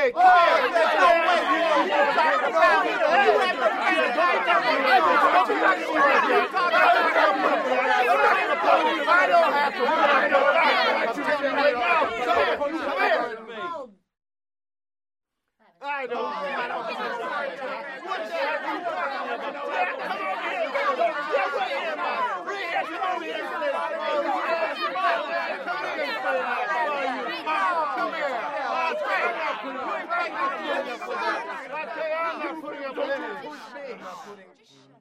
Hey, come here. There's no way you know I don't have to. Come here. I don't.